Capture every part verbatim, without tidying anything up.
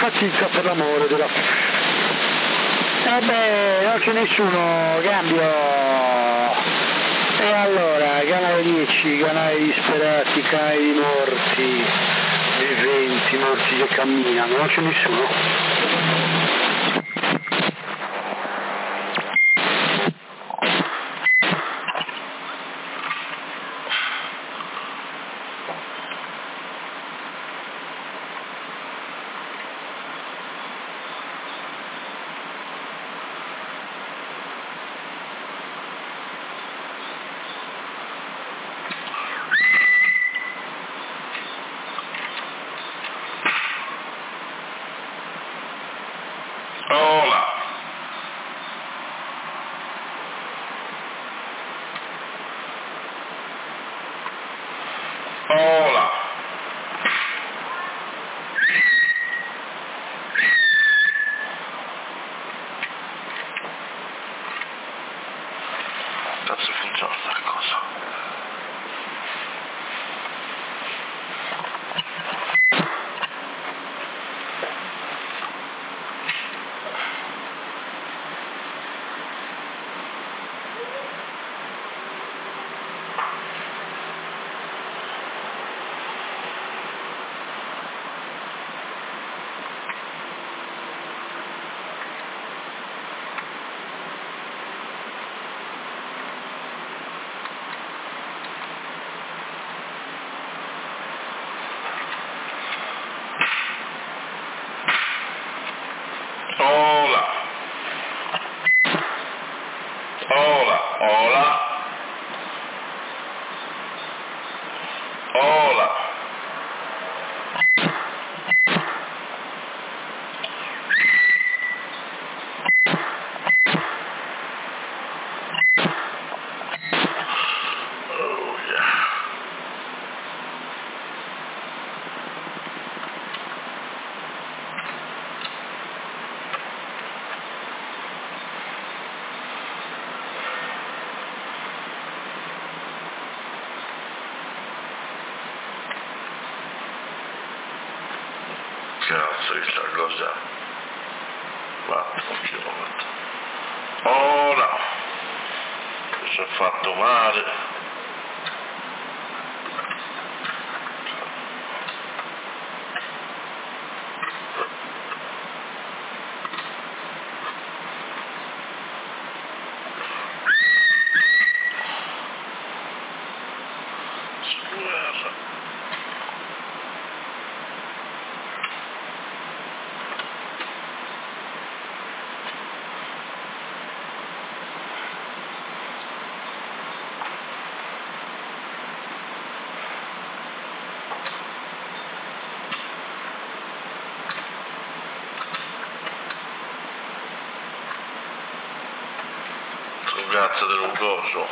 fatica per l'amore della... Eh beh, non c'è nessuno, cambio. E allora, canale dieci, canale disperati, canale di morti, viventi, morti che camminano, non c'è nessuno. Hola. Cazzo funziona sta cosa? Hola. Hola, hola. Hola. Oh yeah. Cazzo di sta cosa. Guarda, un chilometro. Ora mi sono fatto male. Guerra. Cazzo del coso.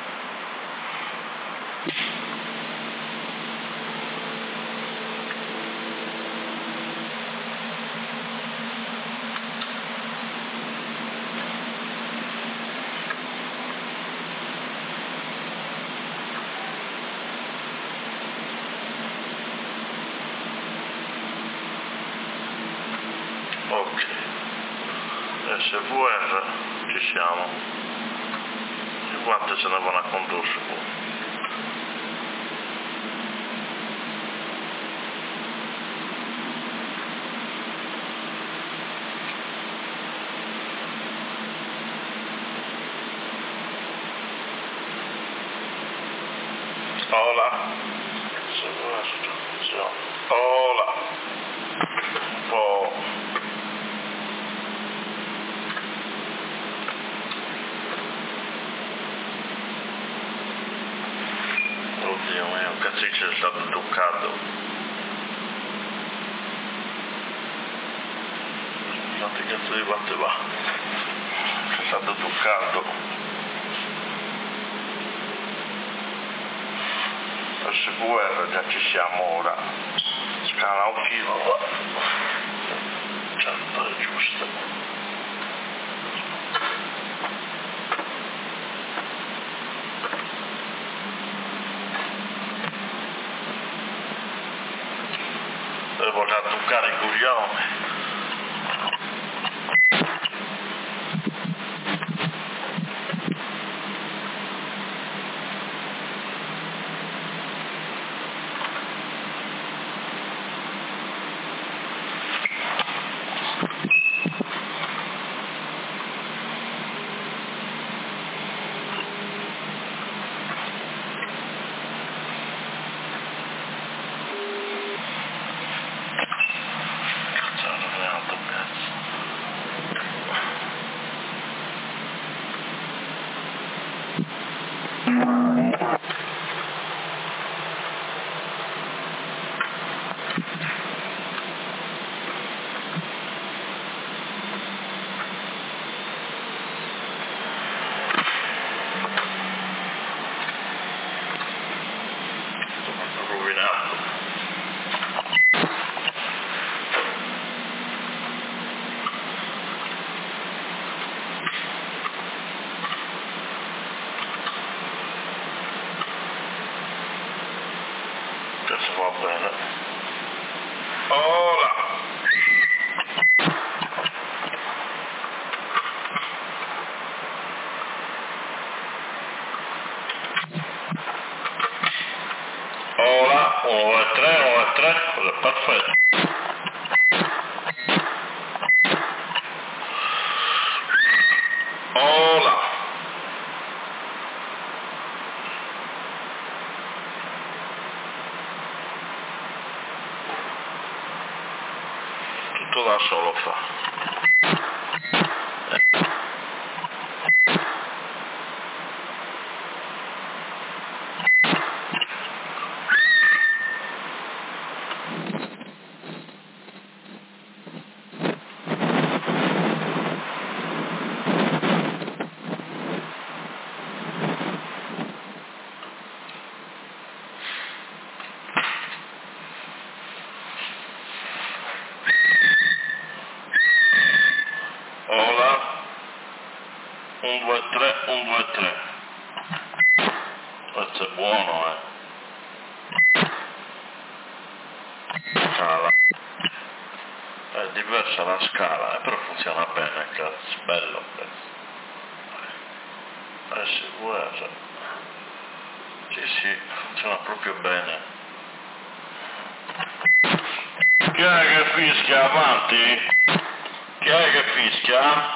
Ok, S V R ci siamo. Quante se ne vanno a condurre poi. Hola. Hola. Un po'. Oddio mio, cazzo c'è stato toccato. Quante cazzo di quante va? C'è stato toccato. S V R già ci siamo ora. Scala un chilo. Certo, è giusto. Devo già toccare i coglioni. bene. Hola. Hola, uno, due, tre, uno, due, tre, perfetto. Hola. Tutto da solo fa. Hola. uno, due, tre, uno, due, tre. Questo è buono, eh. Scala. È diversa la scala, eh, però funziona bene, cazzo. Bello questo. Eh sì, guarda. Sì, sì, funziona proprio bene. Chi è che fischia? Avanti? Chi è che fischia?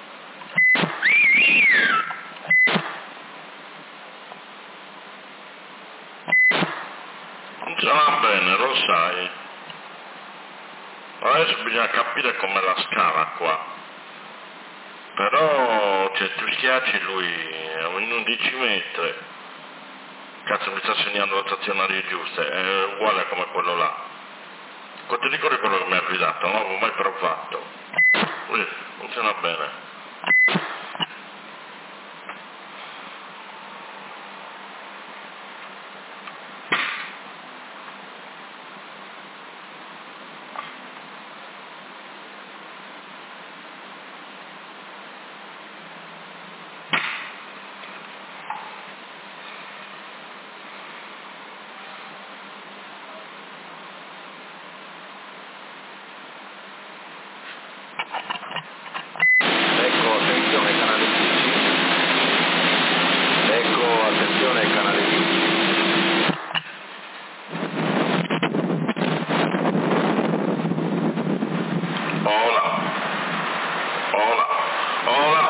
Funziona bene, lo sai. Adesso bisogna capire com'è la scala qua. Però, cioè, tu schiacci lui a un undici metri. Cazzo, mi sta segnando le stazionarie giuste, è uguale come quello là. Quanto ti ricordi quello che mi ha guidato? Non l'avevo mai provato. Ui, funziona bene. Ecco, attenzione canale dieci. Ecco, attenzione canale dieci. Hola. Hola. Hola.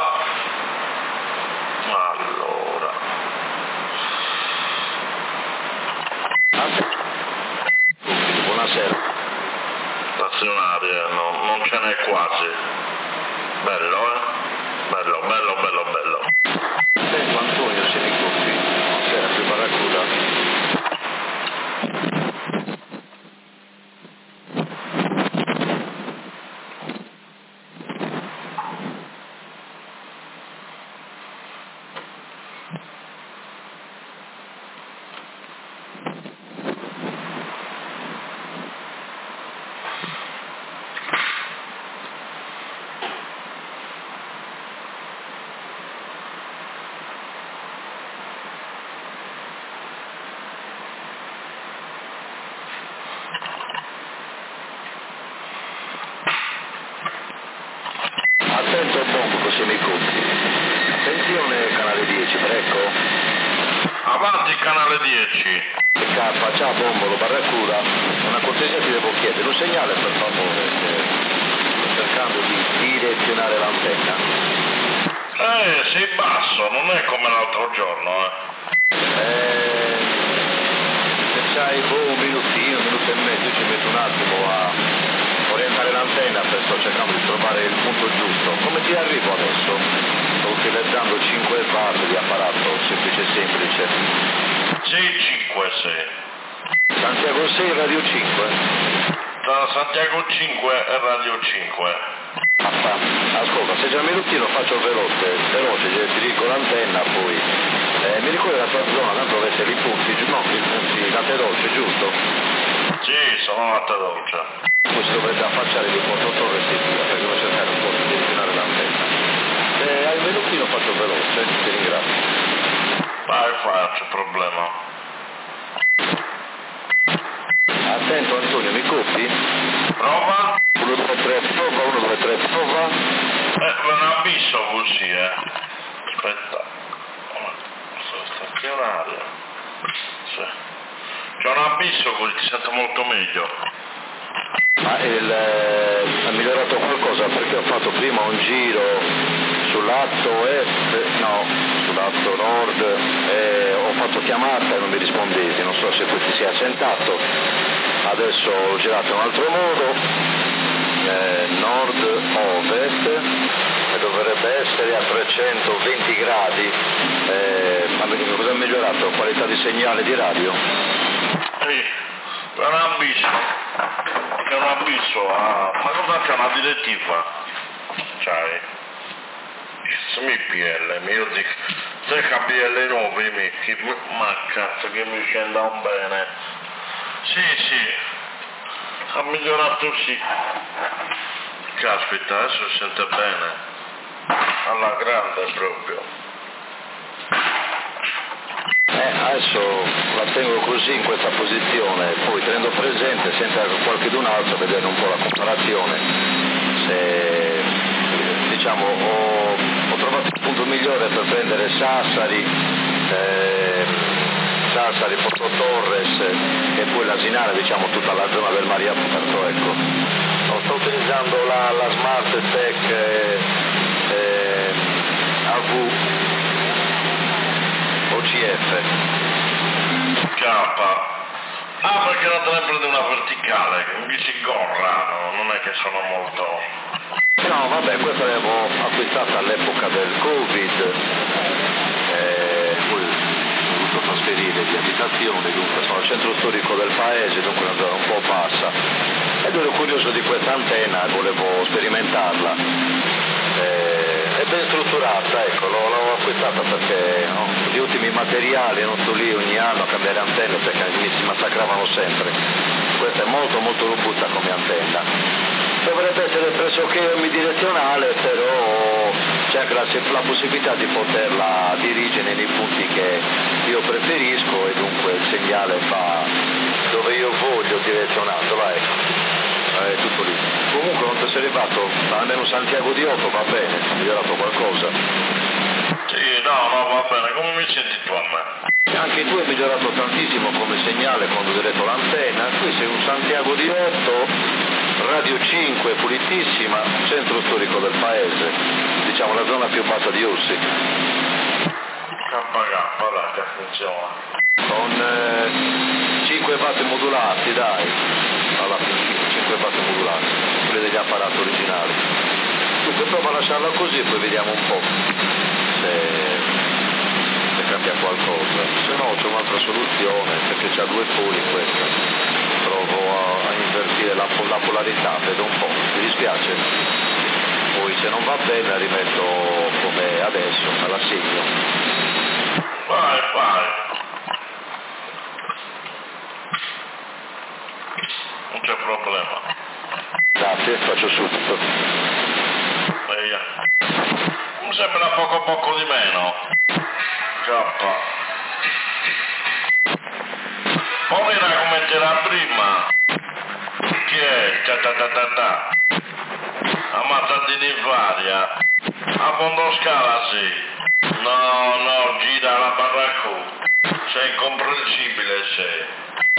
Allora. Buonasera. Stazionarie, no, non ce n'è quasi. Bello, eh? Bello, bello, bello, bello. Sento Antonio Semicoppi. Buonasera, più Barracuda. Attento bombo Semicoppi. Attenzione canale dieci, prego. Avanti canale dieci. K, ciao Bombolo, Barracuda. Una cortesia ti devo chiedere, un segnale per favore. Sto cercando di direzionare l'antenna. Eh, sei basso, non è come l'altro giorno, eh. Eh, se c'hai boh, un minutino, un minuto e mezzo, io ci metto un attimo a orientare l'antenna, per sto cercando di trovare il punto giusto. Come ti arrivo adesso? Sto utilizzando cinque watt di apparato, semplice semplice. sei cinque sei. Santiago sei, Radio cinque. Tra Santiago cinque e Radio cinque. Ah, ascolta, se già un minutino faccio veloce, veloce, ti dico l'antenna, poi eh, mi ricordi la tua zona, tanto dove essere i punti, giu- no, i punti, latte dolce, giusto? Sì, sono latte dolce. Poi si dovrebbe affacciare di controtorre e via, perché devo cercare un po' di direzionare l'antenna. Se hai un minutino faccio veloce, ti ringrazio. Vai, faccio problema. così, eh. Aspetta. Sta qui un'aria. Sì. C'è un abisso così, ti sento molto meglio. Ma il, eh, ha migliorato qualcosa perché ho fatto prima un giro sull'atto est, no, sull'atto nord e ho fatto chiamata e non mi rispondevi, non so se tu ti sia sentato, adesso ho girato in un altro modo, eh, nord-ovest e dovrebbe essere a trecentoventi gradi, eh, ma cosa ha migliorato? Qualità di segnale di radio? Sì, è un abisso, è un abisso, ah, ma cosa c'è una direttiva? C'hai? Mi P L, io dico, se K B L nuovi mi, chi, ma cazzo che mi scendano bene. Sì, sì, ha migliorato sì. Caspita, adesso si sente bene, alla grande proprio. Eh, adesso la tengo così in questa posizione, poi tenendo presente, senta qualcun altro, vedere un po' la comparazione. Se, diciamo, ho, ho trovato il punto migliore per prendere Sassari, eh, Sassari, Porto Torres e poi l'Asinara, diciamo tutta la zona del Maria Puerto, ecco. No, sto utilizzando la, la Smart Tech eh, eh, A V O C F. K. Ah, perché non te ne prende una verticale, che mi si gorrano, non è che sono molto... No, vabbè, questa l'avevo acquistata all'epoca del Covid, eh, poi ho dovuto trasferire di abitazione, dunque sono al centro storico del paese, dunque una zona un po' bassa, ed ero curioso di questa antenna e volevo sperimentarla. Eh, è ben strutturata, ecco, l'ho, l'ho acquistata perché no, gli ultimi materiali, non sto lì ogni anno a cambiare antenne perché mi si massacravano sempre. Questa è molto molto robusta come antenna. Dovrebbe essere pressoché omnidirezionale, però c'è anche la, la possibilità di poterla dirigere nei punti che io preferisco e dunque il segnale fa dove io voglio direzionandola, ecco. È tutto lì. Comunque non ti sei arrivato, almeno Santiago di Otto va bene, ha migliorato qualcosa. Sì, no, no, va bene, come mi senti tu a me? Anche tu hai migliorato tantissimo come segnale quando hai diretto l'antenna, qui sei un Santiago di Otto, radio cinque, pulitissima, centro storico del paese, diciamo la zona più bassa di Ossi. K K, là, che funziona. Con eh, cinque watt modulati, dai, alla fine, cinque watt modulati, quelli degli apparati originali. Dunque prova a lasciarla così e poi vediamo un po' se, se cambia qualcosa. Se no c'è un'altra soluzione, perché c'ha due poli questa. Provo a, a invertire la, la polarità, vedo un po', mi dispiace. Poi se non va bene la rimetto come adesso, me la segno. Vai, vai. Non c'è problema. Grazie, faccio subito. Via. Mi sembra poco poco di meno. K. Poi era come c'era prima. Che è? Ta ta ta ta ta. Ammazzati di varia. A fondo scala sì. No, no, gira la barracco. Sei incomprensibile sei.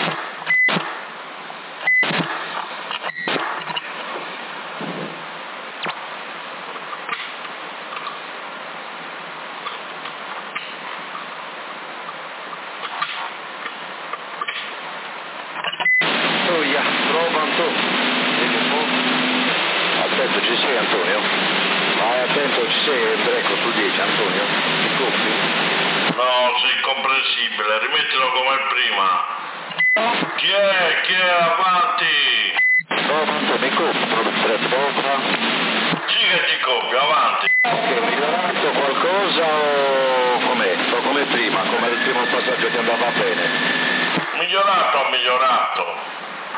Prova Antonio, vedi un po'. Attento, ci sei Antonio? Vai attento, ci sei, ecco sul dieci Antonio, ti coppi? No, sei incomprensibile, rimettilo come prima. Chi è? Chi è? Avanti! Prova Antonio, mi coppi, prova. Sì che ti copio, avanti. Ok, migliorato qualcosa o com'è? O come prima, come il primo passaggio che andava bene? Migliorato o migliorato?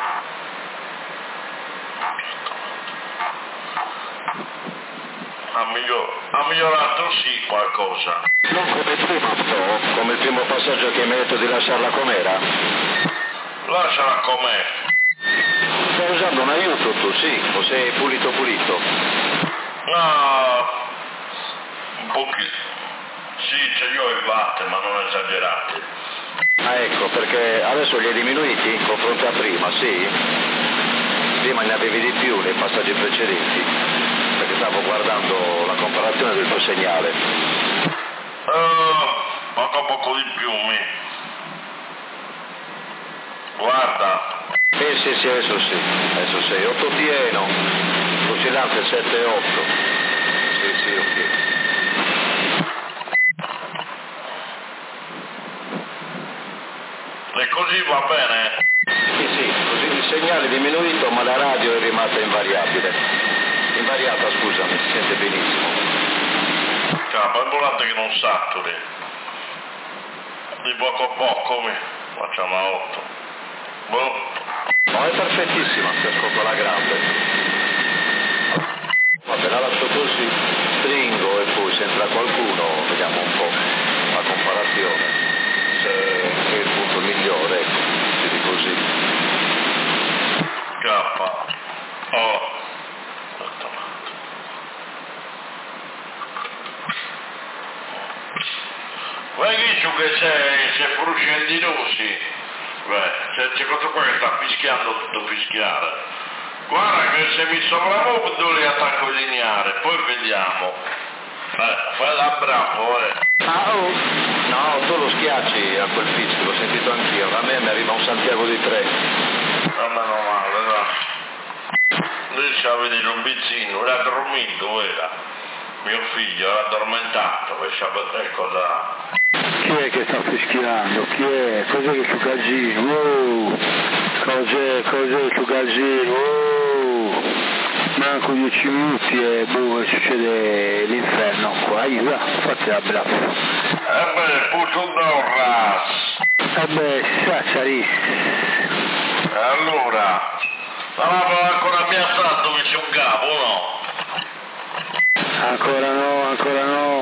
Ha, miglior- ha migliorato sì qualcosa. Non come prima, però, come il primo passaggio che mi hai detto di lasciarla com'era? Lasciala com'è. Stai usando un aiuto tu, sì, o sei pulito pulito? No, pochi. Sì, ce li ho i watt, ma non esagerati. Ah, ecco, perché adesso li hai diminuiti in confronto a prima, sì? Prima ne avevi di più nei passaggi precedenti, perché stavo guardando la comparazione del tuo segnale. Uh, poco poco di più, mi. Guarda. Eh sì, sì, adesso sì, adesso sì, otto pieno, oscillante sette otto. Sì, sì, ok. E così va bene? Sì, sì, così il segnale è diminuito ma la radio è rimasta invariabile. Invariata, scusami, si sente benissimo. Capo, è volante che non saturi. Di poco a poco mi facciamo a otto. Boh. No, è perfettissima, ti ascolto alla grande. Vabbè, la lascio così, stringo e poi se entra qualcuno vediamo un po' la comparazione. Se è il punto migliore, ecco, quindi così. K. Oh. Guarda che che c'è, c'è Fruscendi Rossi. Beh, c'è, c'è questo qua che sta fischiando tutto fischiare. Guarda che se mi sopravvento li attacco lineare, poi vediamo. Eh, fai da bravo, eh. Ah, oh. No, tu lo schiacci a quel fischio, l'ho sentito anch'io, a me mi arriva un Santiago di tre. Non meno male, no. Lui ci aveva vedere un bizzino, era dormito, era. Mio figlio era addormentato, per sapere cosa... Chi è che sta fischiando? Chi è? Cos'è che sto casino? Oh! Cos'è? Cos'è sto casino? Oh! Manco dieci minuti e boh, succede l'inferno qua, io, fate la brava. Eh beh, puto d'orras. Eh beh, si sa, Sari. E allora? Stavamo ancora piazzato che c'è un capo, no? Ancora no, ancora no.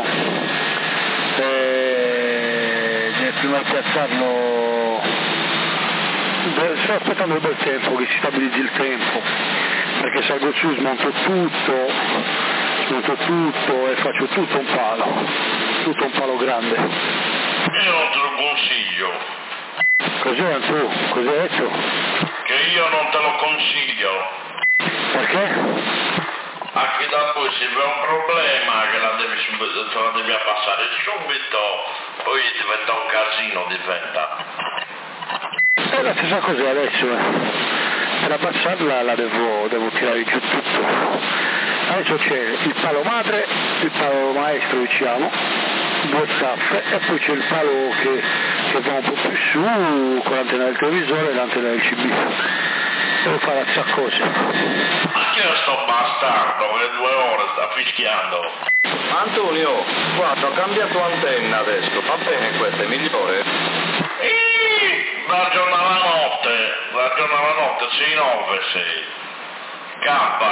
Eh, nel prima piazzarlo, sto aspettando il bel tempo, che si stabilizzi il tempo, perché salgo su, smonto tutto, smonto tutto e faccio tutto un palo, tutto un palo grande. Io non te lo consiglio. Cos'è tu? Cos'hai detto? Che io non te lo consiglio. Perché? Anche dopo se c'è un problema che la devi, te la devi abbassare subito, poi diventa un casino, diventa. È la stessa cosa adesso, eh. Per abbassarla la devo, devo tirare giù tutto. Adesso c'è il palo madre, il palo maestro diciamo, due staffe e poi c'è il palo che, che va un po' più su con l'antenna del televisore e l'antenna del C B. Devo fare la stessa cosa. Ma che è sto bastardo che due ore sta fischiando? Antonio, guarda, ho cambiato antenna adesso, va bene questa, è migliore? Iii, da giorno alla notte, da giorno alla notte, sei nove, sei. K,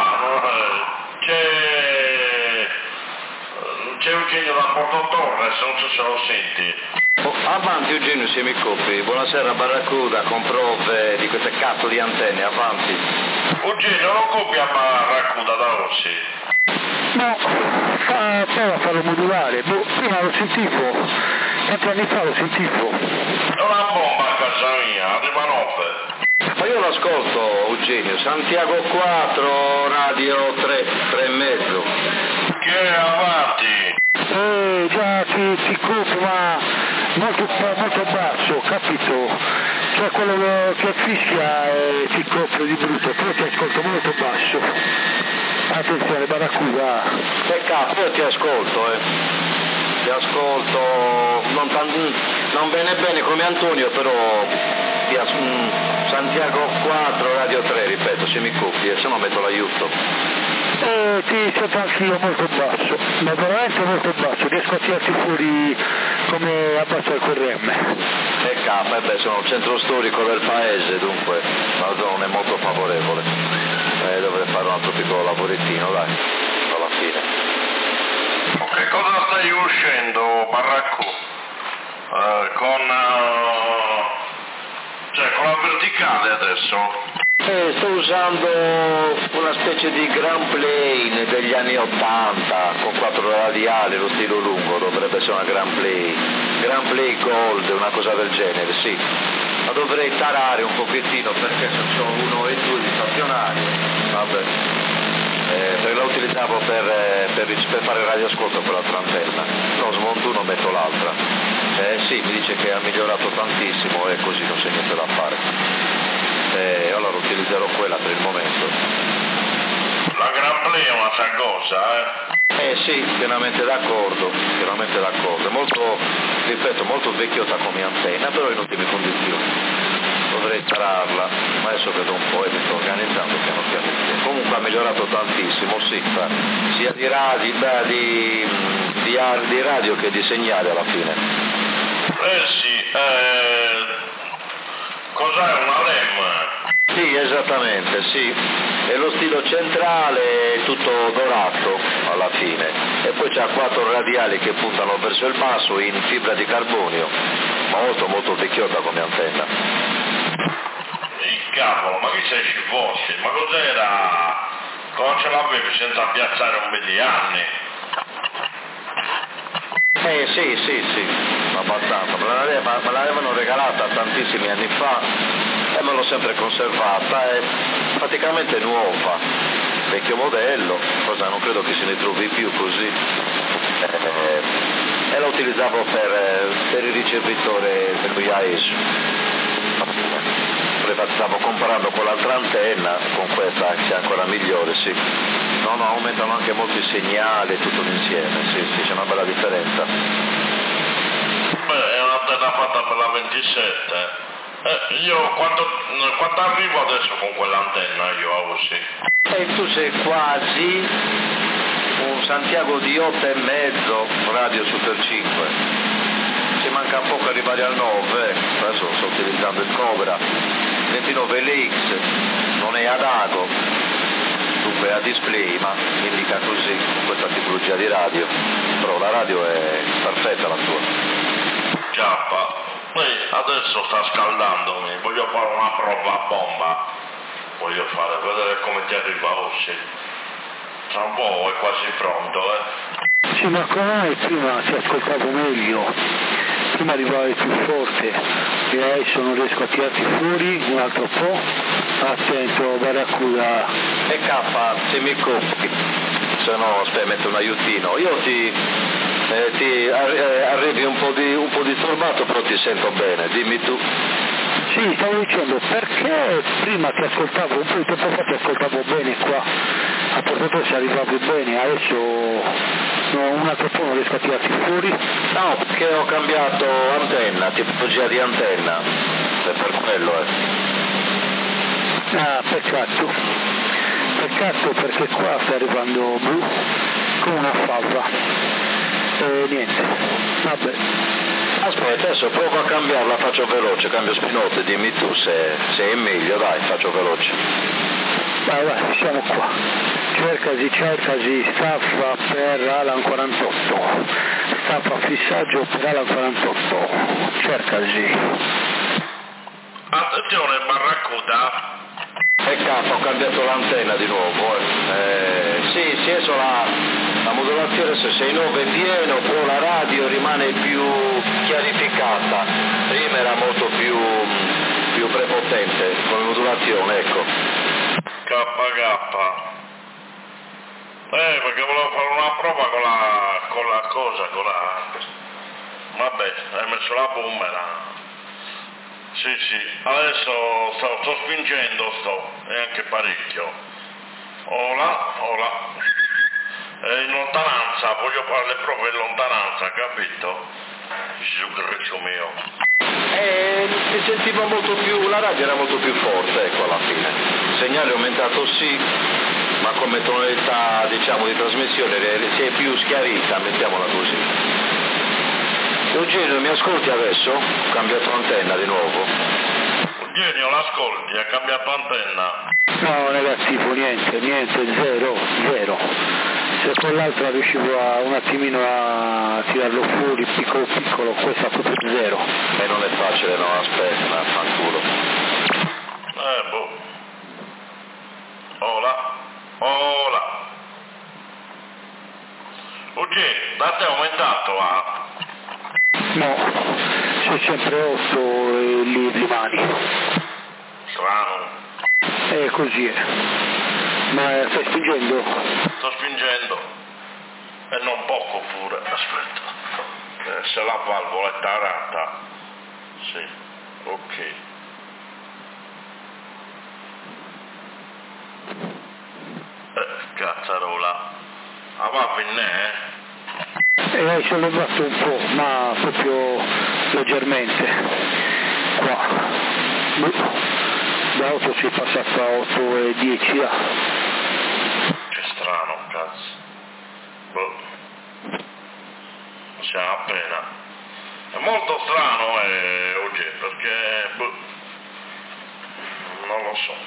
c'è... c'è Eugenio da Porto Torres, non so se lo senti. Oh, avanti Eugenio se mi copri, buonasera Barracuda, con prove di queste cazzo di antenne, avanti. Eugenio non copia Barracuda da Rossi? No, fa, prova a farlo modulare, boh, prima lo sentivo, tanti anni fa lo sentivo. È una bomba a casa mia, arriva nove. Ma io l'ascolto Eugenio, Santiago quattro, radio tre, tre e mezzo. Che è avanti? Eh, già ti, ti copro, ma molto, molto basso, capito? Cioè quello che fischia e ti copro di brutto, però ti ascolto molto basso. Attenzione, Barracuda. Peccato, io ti ascolto, eh. Ti ascolto, non, tan- non bene bene come Antonio, però ti as- mh, Santiago quattro, radio tre, ripeto, se mi copi, e se no metto l'aiuto. Eh, ti sento anch'io molto basso, ma veramente molto basso, riesco a tirarti fuori come abbassa il Q R M. E K, eh beh, sono il centro storico del paese, dunque la zona non è molto favorevole. Eh, dovrei fare un altro piccolo lavorettino, dai, alla fine. Che cosa stai uscendo, Barracco? Uh, con... Uh, cioè, con la verticale adesso? Eh, sto usando una specie di Grand Plane degli anni ottanta con quattro radiali, lo stilo lungo, dovrebbe essere una Grand Play, Grand Play Gold, una cosa del genere, sì. Ma dovrei tarare un pochettino perché se ho uno e due di stazionario, vabbè, eh, perché la utilizzavo per, eh, per, per fare radioascolto con l'altra antenna, no, smonto uno, metto l'altra. Eh sì, mi dice che ha migliorato tantissimo e così non c'è niente da fare. Eh, allora utilizzerò quella per il momento. La Grand Play è una cosa, eh? Eh sì, pienamente d'accordo, pienamente d'accordo. È molto, ripeto, molto vecchiotta come antenna, però in ottime condizioni. Dovrei tararla, ma adesso vedo un po' e mi sto organizzando piano piano. Comunque ha migliorato tantissimo, sì, sia di radio, di, di, di radio che di segnale alla fine. Eh sì, eh... cos'è una L E M? Sì, esattamente, sì. E lo stilo centrale è tutto dorato alla fine. E poi c'ha quattro radiali che puntano verso il basso in fibra di carbonio. Molto, molto vecchiotta come antenna. Il cavolo, ma chi sei ci fossi? Ma cos'era? Come ce l'avevi senza piazzare un po' di anni? Eh sì, sì, sì, abbastanza. Me l'avevano, me l'avevano regalata tantissimi anni fa e me l'ho sempre conservata, è praticamente nuova, vecchio modello, cosa non credo che se ne trovi più così, eh, e la utilizzavo per, per il ricevitore dello I A S. Stavo comparando con l'altra antenna, con questa che è ancora migliore, sì. No, no, aumentano anche molto i segnali, tutto insieme, sì, sì, c'è una bella differenza. Beh, è un'antenna fatta per la ventisette. Eh, io quanto, quanto arrivo adesso con quell'antenna io a U S I? E tu sei quasi un Santiago di otto e mezzo radio Super cinque. Ci manca poco arrivare al nove, adesso sto utilizzando il Cobra, ventinove L X, non è ad ago, dunque è a display, ma indica così questa tipologia di radio, però la radio è perfetta la tua. Giappa, poi adesso sta scaldandomi, voglio fare una prova a bomba, voglio fare, vedere come ti arriva U S I. Tra un po' è quasi pronto, eh. Sì, ma come prima ti ascoltavo meglio, prima arrivavi più forte e adesso non riesco a tirarti fuori un altro po'. Attento, Barracuda. E K, se mi copi, se no aspetta, metto un aiutino. Io ti, eh, ti arri- eh, arrivi un po' di un po' disturbato, però ti sento bene, dimmi tu. Sì, stavo dicendo, perché prima ti ascoltavo, un po' di tempo fa ti ascoltavo bene qua, a Porto Tosse arrivavi bene, adesso no, un altro po' non riesco a tirarti fuori? No, perché ho cambiato antenna, tipologia di antenna, è per quello, eh. Ah, peccato, peccato perché qua sta arrivando blu come una fava, e niente, vabbè. Aspetta, adesso provo a cambiarla, faccio veloce, cambio spinote, dimmi tu se, se è meglio, dai, faccio veloce. Vai, vai, siamo qua. Cercasi, cercasi, staffa per Alan quarantotto. Staffa fissaggio per Alan quarantotto. Cercasi. Attenzione, Barracuda. E K, ho cambiato l'antenna di nuovo, eh. Eh, sì, sì, adesso la, la modulazione se sei nove è pieno, però la radio rimane più chiarificata, prima era molto più, più prepotente come modulazione, ecco. K K. Eh, perché volevo fare una prova con la, con la cosa, con la... Vabbè, hai messo la boomerang. Sì, sì, adesso sto, sto spingendo, sto, e anche parecchio. Ora, ora. E in lontananza, voglio fare le prove in lontananza, capito? Gesù Cristo mio. E si sentiva molto più, la radio era molto più forte, ecco, alla fine. Il segnale è aumentato sì, ma come tonalità, diciamo, di trasmissione si è più schiarita, mettiamola così. Eugenio, mi ascolti adesso? Ho cambiato antenna di nuovo. Eugenio, l'ascolti, ha cambiato antenna. No, negativo, niente, niente, zero, zero. Se con l'altra riuscivo a, un attimino a tirarlo fuori, piccolo piccolo, questa proprio zero. E non è facile, no, aspetta, fanculo. Eh, boh. Ola, ola. Oggi, da te è aumentato a... No, sei sempre otto e lì rimani. Strano. È così è. Ma stai spingendo? Sto spingendo. E non poco pure. Aspetta. Eh, se la valvola è tarata. Sì, ok. Eh, cazzarola. Ah, va bene, eh? E hai sollevato un po', ma proprio leggermente. Qua. Da otto si è passato a otto e dieci là. Che strano, cazzo. Boh. Siamo appena. È molto strano, eh, oggi, perché... Boh. Non lo so.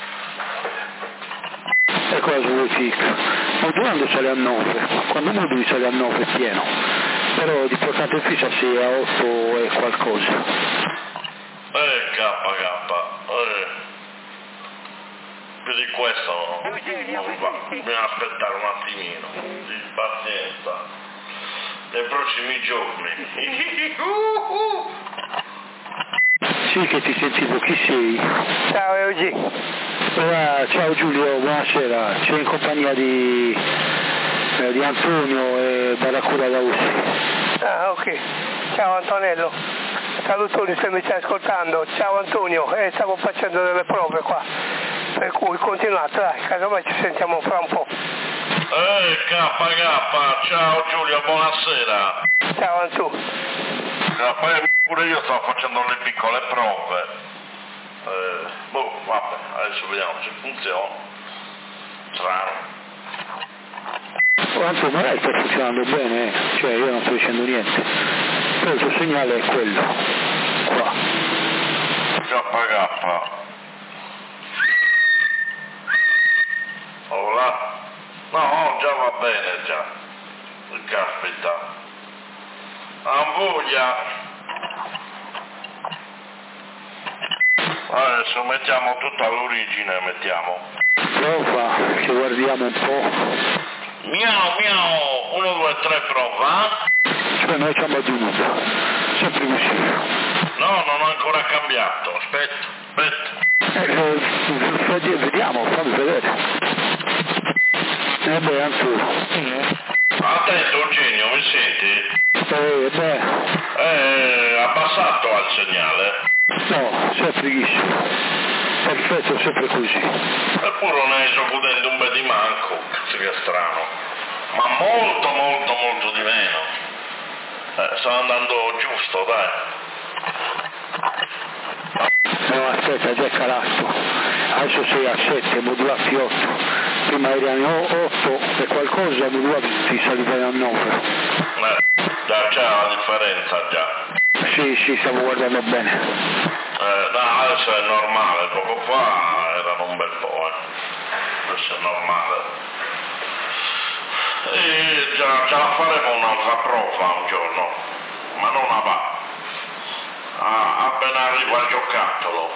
E cosa vuoi fica? Modulando sale a nove, quando moduli sale a nove è pieno, però di portata fissa si è a otto e qualcosa. Eh, K K, eh. Più di questo non va, bisogna aspettare un attimino, di pazienza, nei prossimi giorni. Sì che ti sentivo, chi sei? Ciao Eugi. Ah, ciao Giulio, buonasera, c'è in compagnia di, eh, di Antonio e Baracura da Ussi. Ah, ok. Ciao Antonello. Salutoni se mi stai ascoltando. Ciao Antonio, eh, stavo facendo delle prove qua. Per cui continuate, dai, casomai ci sentiamo fra un po'. Eh, K K, ciao Giulio, buonasera. Ciao Antu. Ah, poi pure io sto facendo le piccole prove. Eh, boh, vabbè, adesso vediamo se funziona. Strano. Oh, Antonio, ma lei sta funzionando bene, eh? Cioè io non sto dicendo niente, però il tuo segnale è quello, qua. K K. Oh là. No, già va bene già. Caspita. Ambuglia. Adesso mettiamo tutto all'origine, mettiamo. Prova, che guardiamo un po'. Miau miau, uno, due, tre, prova. Cioè noi siamo aggiunti, sempre così. No, non ho ancora cambiato, aspetta, aspetta. Eh, vediamo, fammi vedere. Eh beh, ancora. Attento Eugenio, mi senti? Eh beh. Eh, abbassato al segnale. No, sempre chissimo. Perfetto, sempre così. Eppure ne sto godendo un bel di manco, cazzo che strano. Ma molto, molto, molto di meno. Eh, sto andando giusto, dai. No, aspetta, già è calato. Adesso sei a sette, modulati otto. Prima eri a otto e qualcosa, modulati salivano a nove. Eh, già c'è la differenza già. Sì, sì, stavo guardando bene. Eh, no, adesso è normale, poco fa erano un bel po', eh. Adesso è normale. E già, già faremo un'altra prova un giorno, ma non a va. Ah, appena arriva il giocattolo.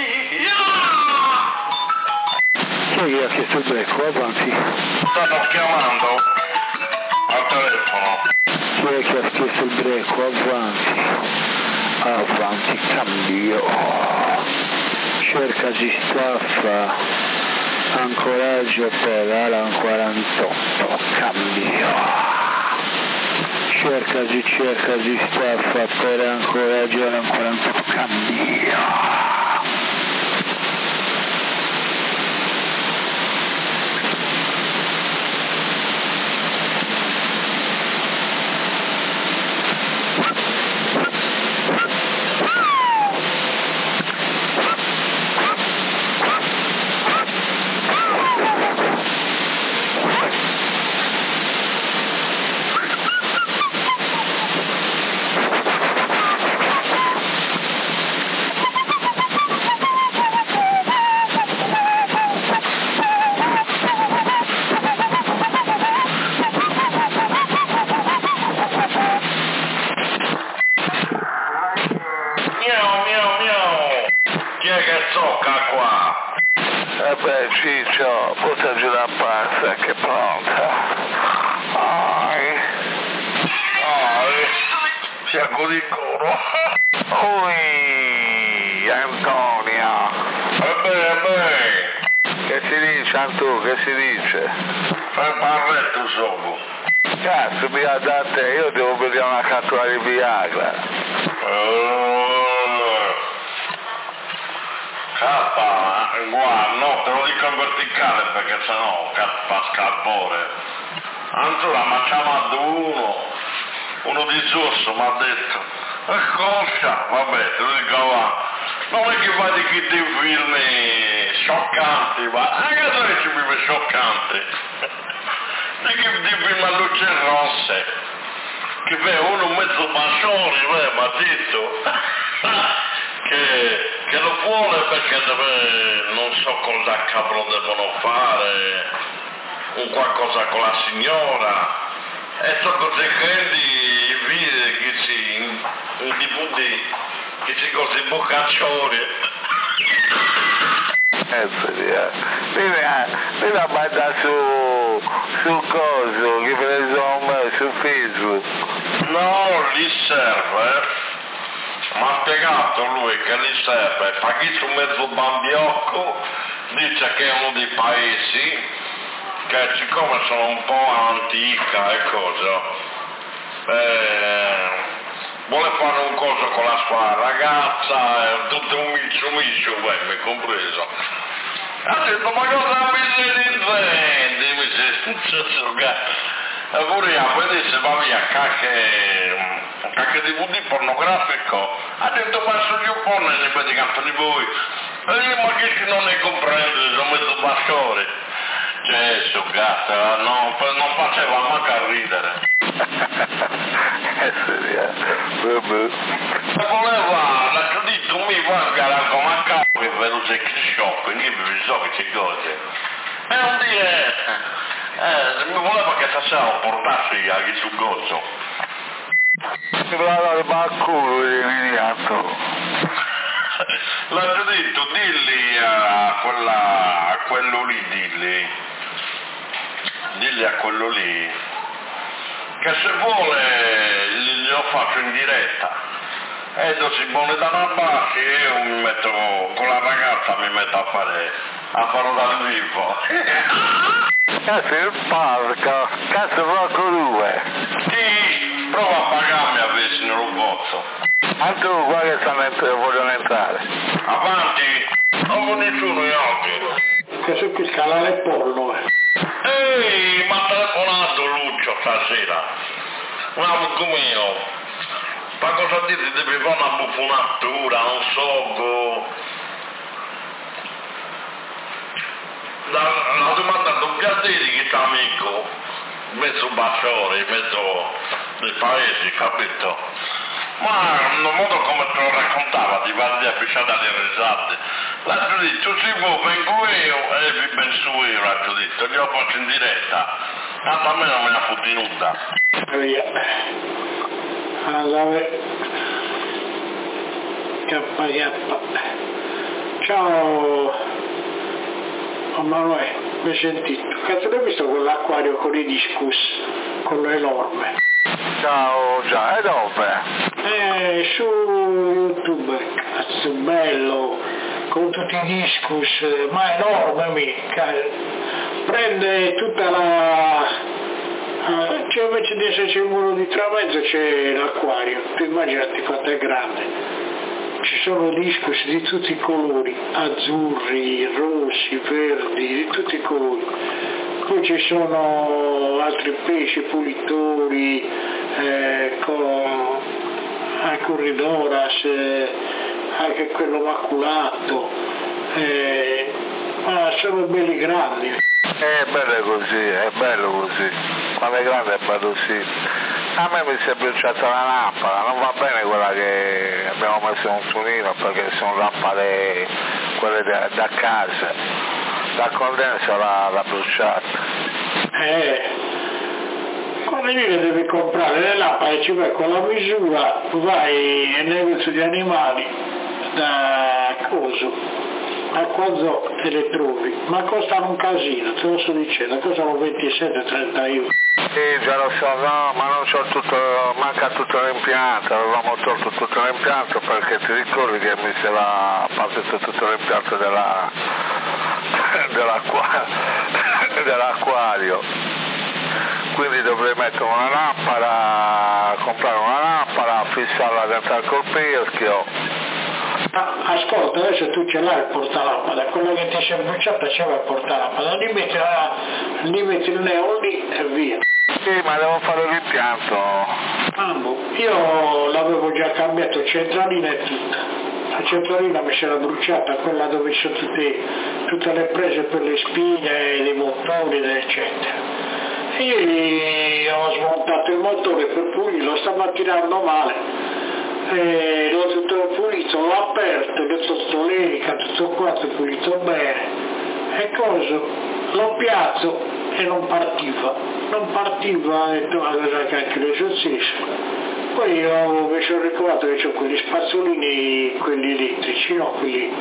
Chi è che ha chiesto il becco? Avanti. Stanno chiamando al telefono. Chi è che ha chiesto il becco? Avanti. Avanti, cambio. Cercasi staffa. Ancoraggio per Alan quarantotto. Cambio. Cercasi, cercasi staffa per ancoraggio Alan quarantotto. Cambio. fianco di coro. Ui, Antonio. Ebbene, ebbene. Che si dice, Antù, che si dice? Fai parletto solo. Cazzo, mi ha dato te, io devo vedere una cattura di Viagra. Uh, Cappa, guarda, no, te lo dico in verticale perché sennò cappa scalpore. Ancora, ma chiamato uno, uno di Zusso mi ha detto, e cosa? Vabbè, te lo dico avanti. Non è che va di chi dei film scioccanti, ma anche se ci film scioccanti. Di che di film a luce rosse. Che beh, uno mezzo bascione, beh, ma zitto. che, che lo vuole perché deve, non so cosa cavolo devono fare, un qualcosa con la signora. E so così quindi i video che si, in D V D, che si così boccaccioni. Eh, via. Mi la manda su, su coso, che preso a me, su Facebook. No, lì serve, mi ha spiegato lui che lì serve, paghi su mezzo bambiocco, dice che è uno dei paesi, che siccome sono un po' antica e cosa, eh, vuole fare un coso con la sua ragazza, è tutto un miccio miccio, beh, mi compreso. Ha detto, ma cosa mi sei dicendo? Mi sei successo che... E pure io, poi disse, va via, cacche, cacche D V D pornografico. Ha detto, ma sono io porno, ne vedi canto di voi. E io, ma che non ne comprende, sono mezzo bastore. Gesù, gatto, no, non faceva manco a ridere. Eh, via. E voleva, l'ha detto, mi va a come a capo che vedo che shopping, io vi so che c'è cose. E un dire, eh, mi voleva che stasera portassi agli sul gozzo. Mi voleva il balcone di Miniato. L'ha detto, dilli a, quella, a quello lì, dilli, dilli a quello lì, che se vuole glielo faccio in diretta. E do si pone da una base e io mi metto, con la ragazza mi metto a fare, a farlo dal vivo. Cazzo, il parco, cazzo blocco due. Sì, prova a pagarmi a vedere se non lo posso. Anche tu, qua che stanno ent- vogliono entrare. Avanti, non ho nessuno io oggi. Che su qui scalare il pollo. Ehi, mi ha telefonato Lucio stasera. Un amico mio. Ma cosa dite? Devi fare una buffonatura, non so, go... La, la domanda non piacere che t'ha amico, mezzo basciore, mezzo dei paesi, capito? Ma in un modo come te lo raccontava, di farti appicciare alle risate. L'ha detto, si può, vengo io e vi ben su io, l'ha detto, glielo faccio in diretta. Tanto a me non me ne ha fottenuta. Via. Allora, K K. Ciao Emanuele, mi hai sentito? Cazzo, l'hai visto quell'acquario con i discus, quello enorme? Ciao, già, e dove? Eh, su YouTube, cazzo, bello, con tutti i discus, ma enorme mica. Prende tutta la... Cioè, invece di esserci il muro di tramezzo c'è l'acquario, tu immaginati quanto è grande. Ci sono discus di tutti i colori, azzurri, rossi, verdi, di tutti i colori. Poi ci sono altri pesci, pulitori, eh, con, anche un ridoras, eh, anche quello maculato, eh, ma sono belli grandi. È bello così, è bello così. Quando è grande è bello così. A me mi si è bruciata la lampada, non va bene quella che abbiamo messo in un sunino perché sono lampade quelle da, da casa. La condensa l'ha, l'ha bruciata. Eh, quando lì le devi comprare le lampade ci vai con la misura, vai nel negozio di animali da coso. Acquazzo e le trovi, ma costano un casino, te lo sto dicendo, costano ventisette trenta euro. Sì, già lo so, no, ma non c'ho tutto, manca tutto l'impianto, avevamo tolto tutto l'impianto perché ti ricordi che mi si era partito tutto l'impianto della, dell'acqua, dell'acquario, quindi dovrei mettere una lampada, comprare una lampada, fissarla dentro al colpirchio. Ah, ascolta, adesso tu ce l'hai il portalampada, quella che ti si è bruciata c'era il portalampada, li metti, la, li metti il neo lì e via. Sì, ma devo fare l'impianto. Ah, boh. Io l'avevo già cambiato centralina e tutto. La centralina mi si era bruciata, quella dove ci sono tutte, tutte le prese per le spine, dei motori, eccetera. E io ho smontato il motore per pulirlo, stava tirando male. E l'ho tutto pulito, l'ho aperto, l'ho tutto l'elica, tutto quanto pulito bene. E cosa? L'ho piazzo e non partiva. Non partiva, ho detto, ma cosa che anche le successo. Poi io mi sono ricordato che c'ho quegli spazzolini, quelli elettrici, no? Quelli.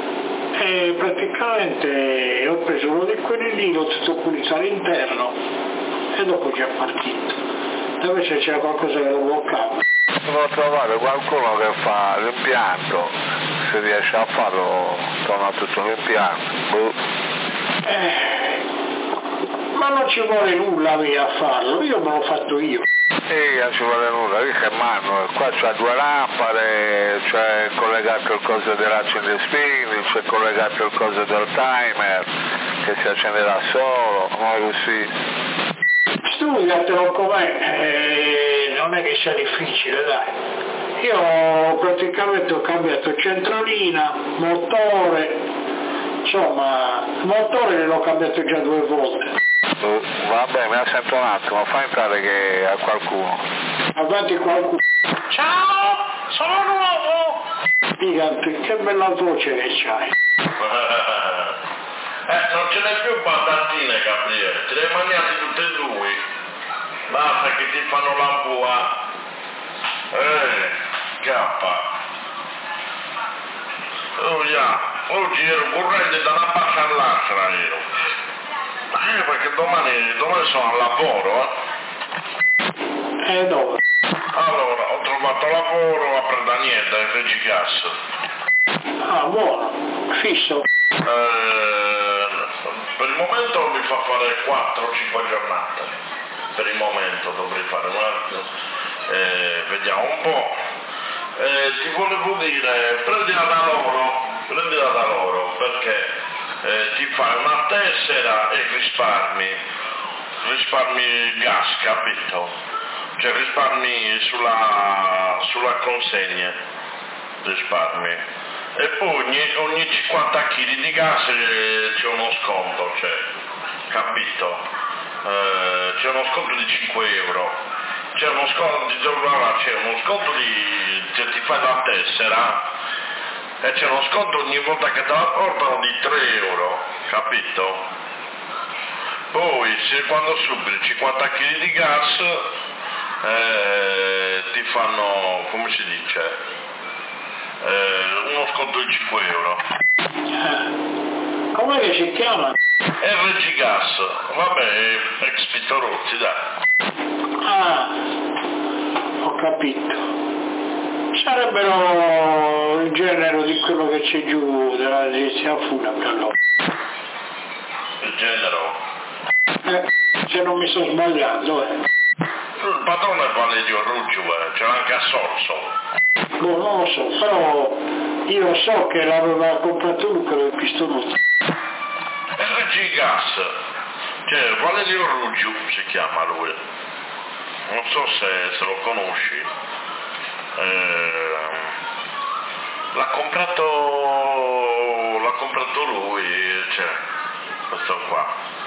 E praticamente ho preso uno di quelli lì, l'ho tutto pulito all'interno e dopo già partito. Invece c'era qualcosa che lo bloccava. Devo trovare qualcuno che fa l'impianto, se riesce a farlo torna tutto l'impianto. Boh. Eh, ma non ci vuole nulla a farlo, io me l'ho fatto io. Sì, non ci vuole nulla, lì che mano, qua c'è due lampade, c'è collegato il coso dell'accende spini, c'è collegato il coso del timer che si accende da solo, non così. Studiatelo com'è, eh, non è che sia difficile, dai. Io praticamente ho cambiato centralina, motore, insomma, il motore l'ho cambiato già due volte. Uh, vabbè, mi assento un attimo, fai entrare che a qualcuno. Avanti qualcuno. Ciao, sono nuovo! Gigante, che bella voce che c'hai. Eh, non ce n'è più patatine, Gabriele, te le hai mangiate tutte e due. Basta che ti fanno la bua. Eh, scappa. Oh, yeah. Oggi ero corrente da una parte all'altra, ero. Eh, perché domani, domani sono al lavoro, eh. Eh, dove? Allora, ho trovato lavoro a Pradanieta, in Regigas. Ah, buono, fisso. Eh, per il momento mi fa fare quattro o cinque giornate, per il momento dovrei fare un altro, eh, vediamo un po'. Eh, ti volevo dire, prendila da loro, prendila da loro perché eh, ti fai una tessera e risparmi, risparmi gas, capito? Cioè risparmi sulla, sulla consegna, risparmi. E poi ogni, ogni cinquanta chili di gas eh, c'è uno sconto, cioè, capito? Eh, c'è uno sconto di cinque euro, c'è uno sconto di c'è uno sconto di, cioè ti fai la tessera e c'è uno sconto ogni volta che te la portano di tre euro, capito? Poi se quando superi cinquanta chili di gas eh, ti fanno, come si dice? Eh, uno sconto di cinque euro. Eh, com'è che si chiama? R G Gas, vabbè, ex Pitorozzi, dai. Ah, ho capito. Sarebbero il genere di quello che c'è giù della agenzia Funab, allora. Il genero? Eh, se non mi sto sbagliando, eh. Il padrone è Valerio Ruggio, eh, c'è anche a Sorso. Boh, non lo so, però io so che l'aveva comprato Luca del Pistolozzi. R G Gas, cioè Valerio Ruggio si chiama lui, non so se, se lo conosci, eh, l'ha comprato, l'ha comprato lui, cioè, questo qua,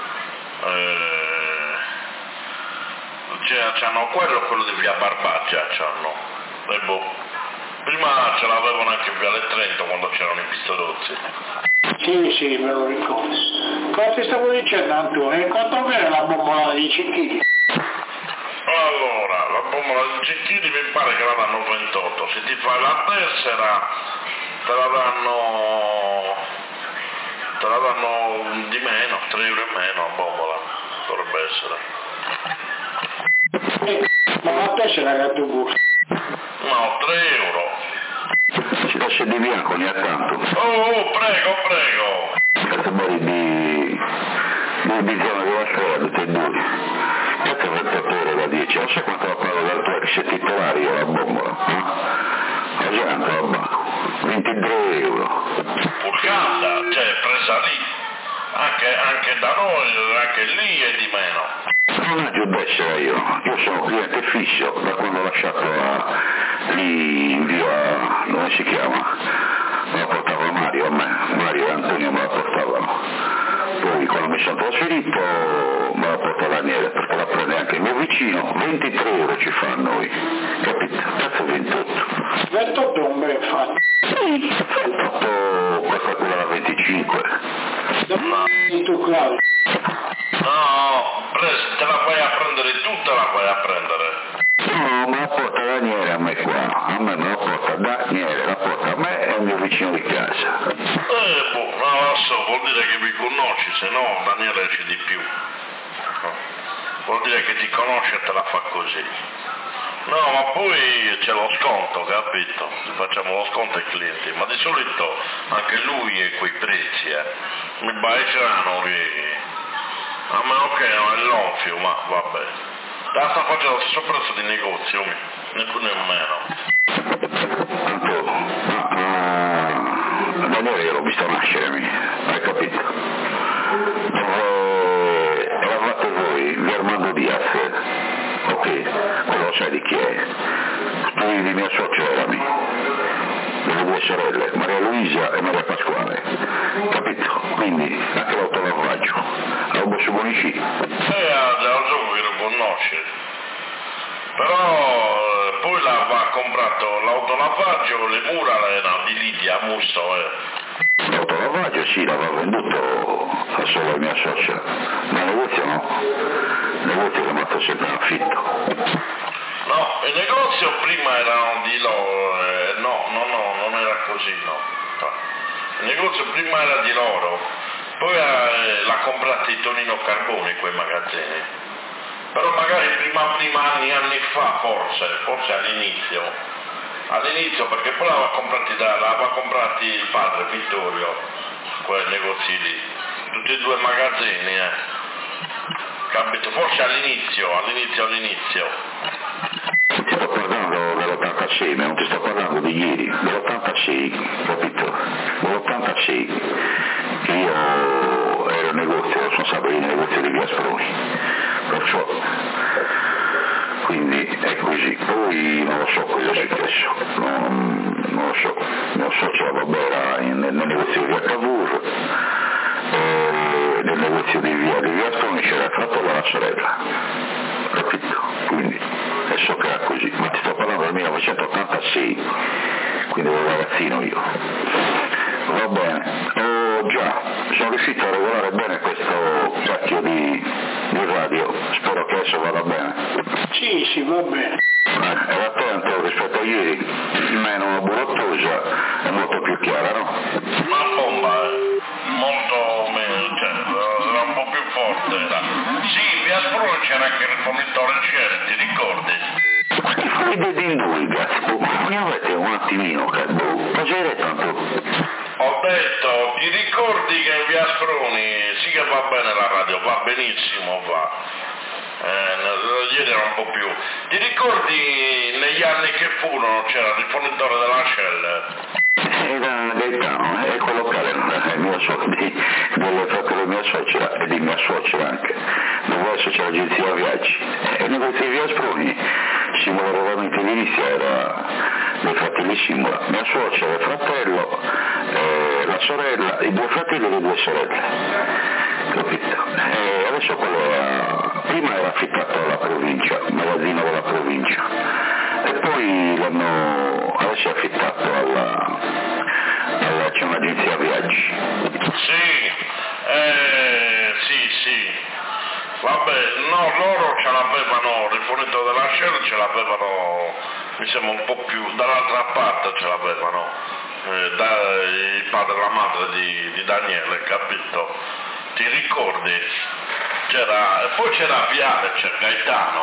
eh, cioè, c'hanno quello, quello di via Barbaccia, c'hanno, e boh. Prima ce l'avevano anche in Viale Trento quando c'erano i Pistolozzi. Sì, sì, me lo ricordo. Cosa ti stavo dicendo, Antonio? Quanto viene la bombola di cecchini? Allora, la bombola di cecchini mi pare che la danno ventotto. Se ti fai la tessera te la danno te la danno di meno, tre euro in meno la bombola, dovrebbe essere. Eh, Ma a te ce l'hai dato pure? No, tre euro. Ci lascia di bianco ogni tanto. Oh, oh, prego, prego. Categoria di... di bisogno della strada, tutti e due. Cazzo ventotto euro da dieci, non so quanto la pago dal tuo ex titolare io la bombola. Eh? La gente, roba. ventitré euro. Purcanda, cioè presa lì. Anche, anche da noi, anche lì è di meno. Non è giù d'essere io, io sono cliente fisso da quando ho lasciato la, lì in via, come si chiama? Me la portava Mario a me, Mario e Antonio me la portavano. Poi quando mi sono trasferito me la porta Daniele perché la prende anche il mio vicino, ventitré euro ci fa a noi, capito? Cazzo ventotto. ventotto è un bel fatto. ventotto, questa quella da venticinque. No. Tu Claudio. No, pres- te la vai a prendere tutta, la vai a prendere. No, me la porta Daniele a me qua, a me me la porta Daniele, la porta a me e al mio vicino di casa. Eh, boh, no, adesso vuol dire che mi conosci, se no Daniele c'è di più. Vuol dire che ti conosce e te la fa così. No, ma poi c'è lo sconto, capito? Facciamo lo sconto ai clienti, ma di solito anche lui è quei prezzi, eh. Mi baciano che... A meno che non è l'onfio, ma vabbè. La sta facendo lo stesso prezzo di negozio, né più né meno. Tanto, ma, uh, Daniele io l'ho visto nascere, mi, hai capito? Dove eravate voi, vi Armando Diaz, ok, quello sai di chi è? Tu di mia suocera, mi, delle due sorelle, Maria Luisa e Maria Pasquale, capito? Quindi anche l'autonomaggio, a Ubo su Bonici. Eh, già lo so che lo conosce. Però eh, poi l'ha comprato l'autolavaggio, le mura erano di Lidia Musso, eh. L'autolavaggio sì, l'aveva venduto a solo la mia socia, ma il negozio no, il negozio l'ho fatto sempre in affitto. No, il negozio prima erano di loro, eh, no, no, no, non era così, no. Il negozio prima era di loro, poi eh, l'ha comprato il Tonino Carboni quei magazzini. Però magari prima, prima anni, anni fa, forse, forse all'inizio, all'inizio perché poi l'aveva comprati, da, l'aveva comprati il padre Vittorio, quei negozi lì, tutti e due magazzini, eh. Capito? Forse all'inizio, all'inizio, all'inizio. Ti sto parlando dell'ottantasei, ma non ti sto parlando di ieri, dell'ottantasei, capito? Dell'ottantasei, che io ero in negozio, responsabile di negozio di Via Sproni, perciò, quindi è così. Poi non lo so cosa è successo, non, non lo so, non so se vabbè era in, nel negozio di Via Cavour, e nel negozio di Via, di Via Sproni c'era il fratello e la sorella, capito? Quindi e so che era così, ma ti sto parlando del millenovecentottantasei, quindi ero ragazzino io. Va bene, oh già, sono riuscito a regolare bene questo cacchio di, di radio, spero che adesso vada bene. Sì, sì, va bene. Eh, era attento rispetto a ieri, meno burottosa e molto più chiara, no? Una bomba, eh. Molto meno, cioè, era un po' più forte. Era. Sì, via Sprone c'era anche il fornitore Shell, ti ricordi? Ma che fai di indulga? Ne avete un attimino, che boh, cosa hai detto tu? Ho detto, ti ricordi che in via Sproni, sì che va bene la radio, va benissimo, va. Eh, ieri era un po' più. Ti ricordi negli anni che furono c'era il rifornitore della Shell? Era Gaetano, è quello che era il mio suocero, di, delle fratello mia suocera e di mia suocera anche, dove adesso c'è l'agenzia viaggi. E il negozio di via Sproni, Simola Regolamento Edilizia era dei fratelli Simola, mia suocera, il fratello, eh, la sorella, i due fratelli e le due sorelle, capito? E adesso quello era, prima era affittato alla provincia, il magazzino della provincia, e poi l'hanno, adesso è affittato alla, alla c'è un'agenzia viaggi. Sì, eh, sì, sì. Vabbè, no, loro ce l'avevano, il rifornitore della Shell ce l'avevano, mi sembra un po' più, dall'altra parte ce l'avevano, eh, da, il padre e la madre di, di Daniele, capito? Ti ricordi? C'era, e poi c'era Viale, c'era Gaetano,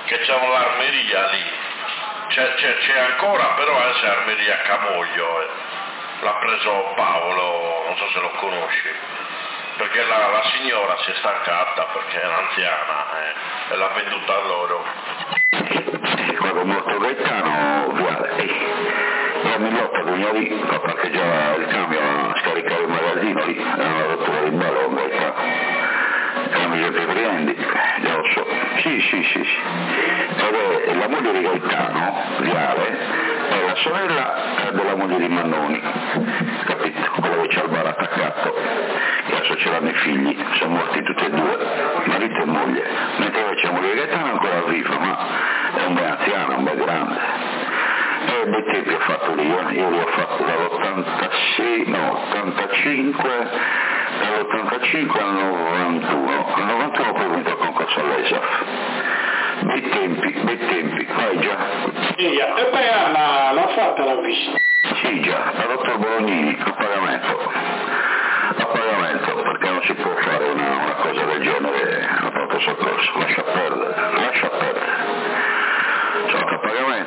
che c'è l'armeria lì, c'è, c'è, c'è ancora, però è l'armeria Camoglio, eh. L'ha preso Paolo, non so se lo conosci, perché la, la signora si è stancata perché era anziana eh, e l'ha venduta a loro. E quando è morto Gaetano, Viale, eh, la Millotta veniva lì, fa parcheggiava il camion a scaricare il magazzino lì, era una rottura di ballo con Gaetano. Erano Giuseppe Priendi, già lo so. Sì, sì, sì, sì. Ed è la moglie di Gaetano, Viale, è la sorella della moglie di Mannoni, capito? Quello che c'ha il bar attaccato, che adesso ce l'hanno i figli, sono morti tutti e due, marito e moglie, mentre invece la moglie di Gaetano è ancora viva, ma è un bel anziano, un bel grande. E bei tempi ho fatto lì, io, io li ho fatto dall'ottantasei, no, ottantacinque, dall'ottantacinque al novantuno, al novantuno poi ho vinto il concorso all'E S A F. Bei tempi, bei tempi, vai già. Sì, già. E poi Anna l'ha fatta la visita? Sì già, al dottor Bolognini, a pagamento, a pagamento, perché non si può fare una, una cosa del genere a pronto soccorso, lascia perdere, lascia perdere. Sono a pagamento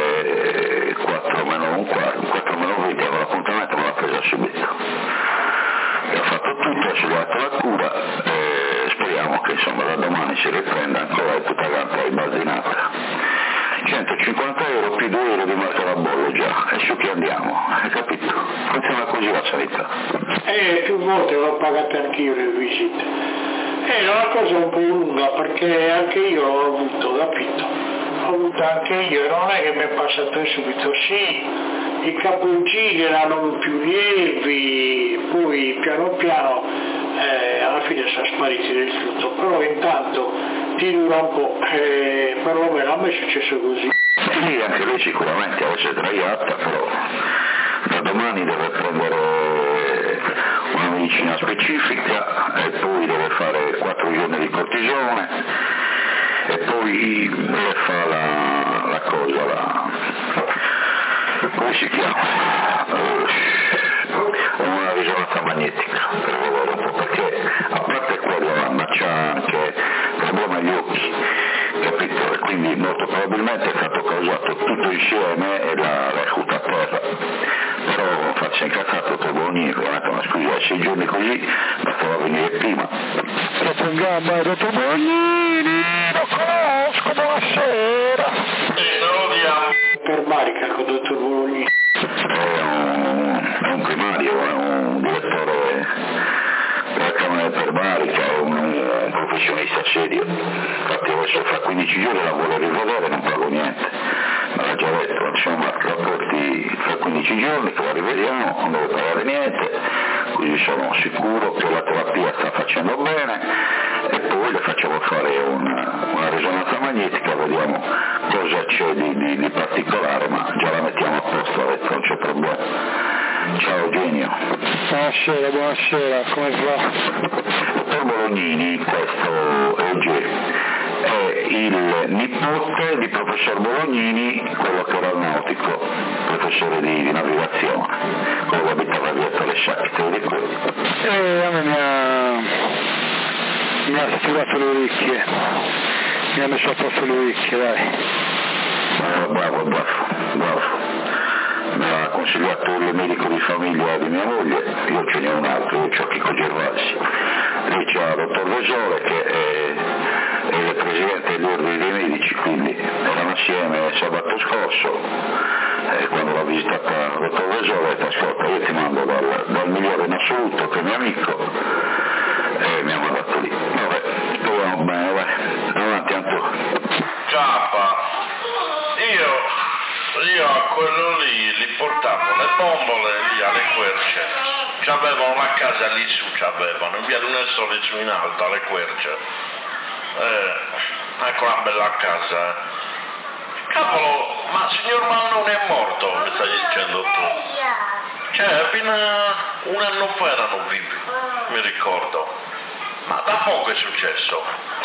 alle quattro meno un quarto, quattro meno venti, avevo l'appuntamento, me l'ha presa subito. E ho fatto tutto, ci ho dato la cura e speriamo che insomma da domani si riprenda ancora tutta quanta imbazinata. centocinquanta euro più due euro di marca da bollo già, e su che andiamo, hai capito? Funziona così la sanità. Eh, più volte l'ho pagata anch'io le visite. È una cosa un po' lunga perché anche io l'ho avuto, capito? Ho avuto anche io, non è che mi è passato subito, sì, i capogiri erano più lievi, poi piano piano eh, alla fine sono spariti del tutto, però intanto ti dura un po', eh, perlomeno a me è successo così. Sì, anche lei sicuramente adesso è traiata, però da domani deve prendere una medicina specifica e poi deve fare quattro giorni di cortisone e poi deve fare la, la cosa, la, come si chiama? Una risonanza magnetica per vedere un po', perché a parte quello Anna c'ha anche problema agli occhi, capito? E quindi molto probabilmente è stato causato tutto insieme e la recuta a terra. Però faccia incazzato per Bolognini, veramente una scusa, sei giorni così bastava venire prima. Troppo in gamba, dottor Bolognini, lo conosco, buonasera. E lo diamo. Per Marica con dottor Bolognini. È un, è un primario, è un direttore della Camera Perbarica, è un, un professionista serio. Infatti adesso fra quindici giorni la vuole rivedere, non pago niente. Me l'ha già detto, insomma, rapporti fra quindici giorni che la rivediamo, non deve pagare niente, quindi sono sicuro che la terapia sta facendo bene e poi le facciamo fare una, una risonanza magnetica, vediamo cosa c'è di, di, di particolare, ma già la mettiamo a posto, ha detto, non c'è problema. Ciao Eugenio. Buonasera, buonasera, come va? Dottor Bolognini, questo è Eugenio. È il nipote di professor Bolognini, quello che era nautico, professore di, di navigazione, quello che abitava via alle Sacche di quelli. Eh, a me mi ha, mi ha stirato le orecchie, mi ha messo a posto le orecchie, dai. Eh, bravo, bravo, bravo. Mi ha consigliato il medico di famiglia di mia moglie, io ce n'è un altro, io c'ho Chico Gervasi. Lì c'è il dottor Vesole che è è il presidente dell'ordine dei medici, quindi erano assieme sabato scorso e quando l'ho visitata il dottor Vesole ho detto ascolta, io ti mando dal, dal migliore in assoluto che è mio amico e mi ha mandato lì. Vabbè, speriamo bene, vai, avanti Antonio. Cappa, io, io a quello lì li portavo le bombole lì alle querce, c'avevano la casa lì su, c'avevano, in via Lunesole su in alto alle querce. Eh, ecco una bella casa, eh. Cavolo, ma signor Mannone è morto, mi stai dicendo tu? Cioè, fino a un anno fa erano vivi, mi ricordo. Ma da poco è successo.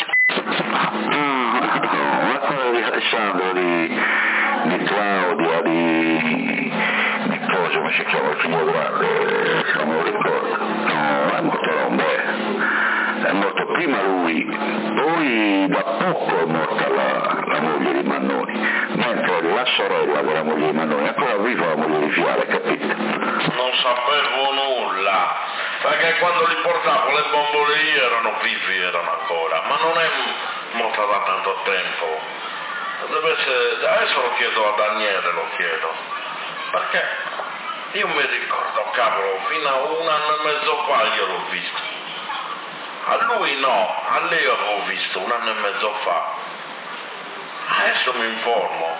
Ah, la cosa di Alessandro, di, di Claudia, di, di cosa, come si chiama il figlio grande, se non me lo ricordo. No, è morto Lombè. È morto prima lui, poi da poco è morta la, la sorella della moglie di Mannoni, ancora viva la moglie di Fiale, capito? Non sapevo nulla, perché quando li portavo le bombole io erano vivi, erano ancora, ma non è molto da tanto tempo. Deve essere, adesso lo chiedo a Daniele, lo chiedo, perché io mi ricordo, cavolo, fino a un anno e mezzo fa io l'ho visto. A lui no, a lei l'avevo visto un anno e mezzo fa. Adesso mi informo,